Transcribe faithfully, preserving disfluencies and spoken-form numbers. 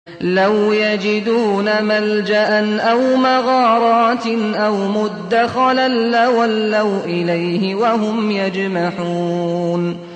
لَوْ يَجِدُونَ مَلْجَأً أَوْ مَغَارَاتٍ أَوْ مُدَّخَلًا لَّوَلَّوْا إِلَيْهِ وَهُمْ يَجْمَحُونَ